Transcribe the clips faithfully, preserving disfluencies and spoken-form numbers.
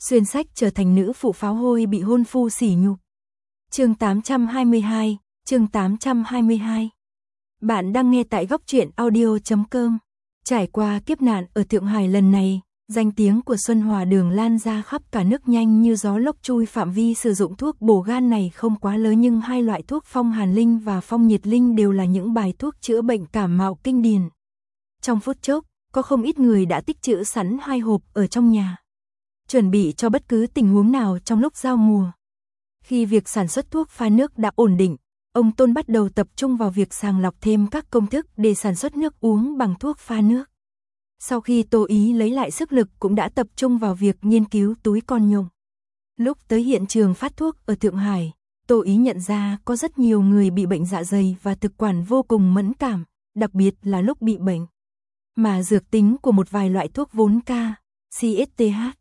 Xuyên sách trở thành nữ phụ pháo hôi bị hôn phu sỉ nhục. Chương tám trăm hai mươi hai, chương tám trăm hai mươi hai. Bạn đang nghe tại góc truyện audio chấm com. Trải qua kiếp nạn ở Thượng Hải lần này, danh tiếng của Xuân Hòa Đường lan ra khắp cả nước nhanh như gió lốc chui. Phạm vi sử dụng thuốc bổ gan này không quá lớn, nhưng hai loại thuốc phong hàn linh và phong nhiệt linh đều là những bài thuốc chữa bệnh cảm mạo kinh điển. Trong phút chốc, có không ít người đã tích trữ sẵn hai hộp ở trong nhà, chuẩn bị cho bất cứ tình huống nào trong lúc giao mùa. Khi việc sản xuất thuốc pha nước đã ổn định, ông Tôn bắt đầu tập trung vào việc sàng lọc thêm các công thức để sản xuất nước uống bằng thuốc pha nước. Sau khi Tô Ý lấy lại sức lực cũng đã tập trung vào việc nghiên cứu túi con nhộng. Lúc tới hiện trường phát thuốc ở Thượng Hải, Tô Ý nhận ra có rất nhiều người bị bệnh dạ dày và thực quản vô cùng mẫn cảm, đặc biệt là lúc bị bệnh. Mà dược tính của một vài loại thuốc vốn ca, xê ét tê hát,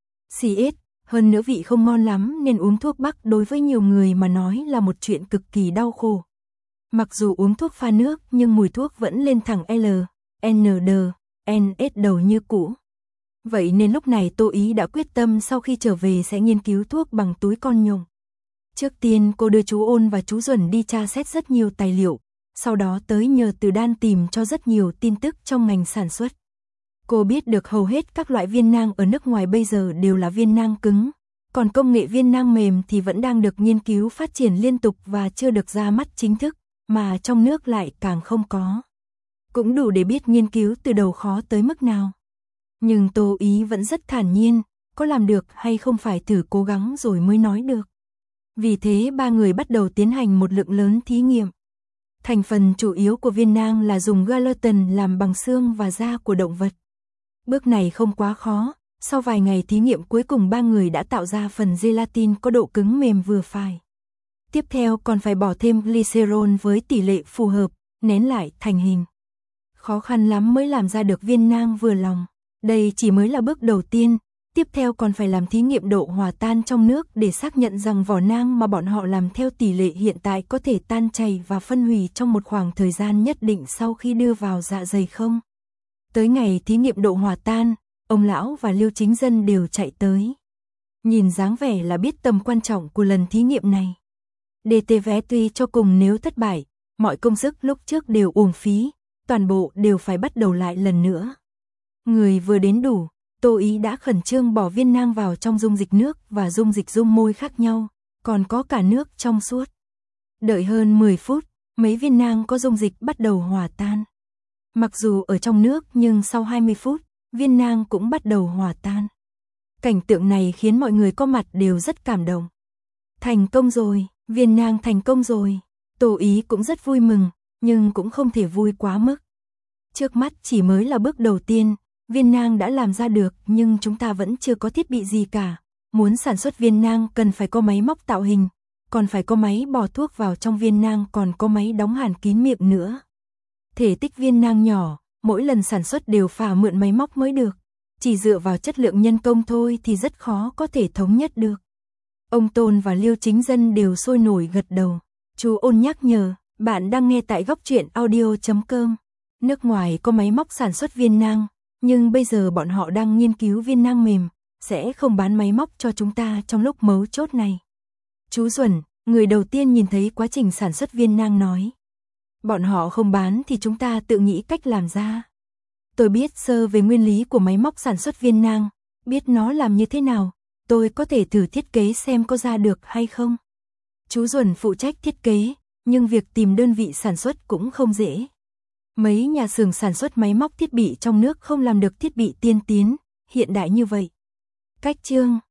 xê ét, hơn nữa vị không ngon lắm nên uống thuốc Bắc đối với nhiều người mà nói là một chuyện cực kỳ đau khổ. Mặc dù uống thuốc pha nước nhưng mùi thuốc vẫn lên thẳng L, N D, N S đầu như cũ. Vậy nên lúc này Tô Ý đã quyết tâm sau khi trở về sẽ nghiên cứu thuốc bằng túi con nhộng. Trước tiên cô đưa chú Ôn và chú Duẩn đi tra xét rất nhiều tài liệu, sau đó tới nhờ Từ Đan tìm cho rất nhiều tin tức trong ngành sản xuất. Cô biết được hầu hết các loại viên nang ở nước ngoài bây giờ đều là viên nang cứng, còn công nghệ viên nang mềm thì vẫn đang được nghiên cứu phát triển liên tục và chưa được ra mắt chính thức, mà trong nước lại càng không có. Cũng đủ để biết nghiên cứu từ đầu khó tới mức nào. Nhưng Tô Ý vẫn rất thản nhiên, có làm được hay không phải thử cố gắng rồi mới nói được. Vì thế ba người bắt đầu tiến hành một lượng lớn thí nghiệm. Thành phần chủ yếu của viên nang là dùng gelatin làm bằng xương và da của động vật. Bước này không quá khó, sau vài ngày thí nghiệm cuối cùng ba người đã tạo ra phần gelatin có độ cứng mềm vừa phải. Tiếp theo còn phải bỏ thêm glycerol với tỷ lệ phù hợp, nén lại thành hình. Khó khăn lắm mới làm ra được viên nang vừa lòng. Đây chỉ mới là bước đầu tiên, tiếp theo còn phải làm thí nghiệm độ hòa tan trong nước để xác nhận rằng vỏ nang mà bọn họ làm theo tỷ lệ hiện tại có thể tan chảy và phân hủy trong một khoảng thời gian nhất định sau khi đưa vào dạ dày không. Tới ngày thí nghiệm độ hòa tan, ông lão và Liêu Chính Dân đều chạy tới. Nhìn dáng vẻ là biết tầm quan trọng của lần thí nghiệm này. đê tê vé tuy cho cùng nếu thất bại, mọi công sức lúc trước đều uổng phí, toàn bộ đều phải bắt đầu lại lần nữa. Người vừa đến đủ, Tô Ý đã khẩn trương bỏ viên nang vào trong dung dịch nước và dung dịch dung môi khác nhau, còn có cả nước trong suốt. Đợi hơn mười phút, mấy viên nang có dung dịch bắt đầu hòa tan. Mặc dù ở trong nước nhưng sau hai mươi phút, viên nang cũng bắt đầu hòa tan. Cảnh tượng này khiến mọi người có mặt đều rất cảm động. Thành công rồi, viên nang thành công rồi. Tô Ý cũng rất vui mừng, nhưng cũng không thể vui quá mức. Trước mắt chỉ mới là bước đầu tiên, viên nang đã làm ra được nhưng chúng ta vẫn chưa có thiết bị gì cả. Muốn sản xuất viên nang cần phải có máy móc tạo hình, còn phải có máy bỏ thuốc vào trong viên nang, còn có máy đóng hàn kín miệng nữa. Thể tích viên nang nhỏ, mỗi lần sản xuất đều phải mượn máy móc mới được. Chỉ dựa vào chất lượng nhân công thôi thì rất khó có thể thống nhất được. Ông Tôn và Liêu Chính Dân đều sôi nổi gật đầu. Chú Ôn nhắc nhở, bạn đang nghe tại góc truyện audio chấm com. Nước ngoài có máy móc sản xuất viên nang, nhưng bây giờ bọn họ đang nghiên cứu viên nang mềm, sẽ không bán máy móc cho chúng ta trong lúc mấu chốt này. Chú Duẩn, người đầu tiên nhìn thấy quá trình sản xuất viên nang nói. Bọn họ không bán thì chúng ta tự nghĩ cách làm ra. Tôi biết sơ về nguyên lý của máy móc sản xuất viên nang, biết nó làm như thế nào, tôi có thể thử thiết kế xem có ra được hay không. Chú Duẩn phụ trách thiết kế, nhưng việc tìm đơn vị sản xuất cũng không dễ. Mấy nhà xưởng sản xuất máy móc thiết bị trong nước không làm được thiết bị tiên tiến, hiện đại như vậy. Cách chương,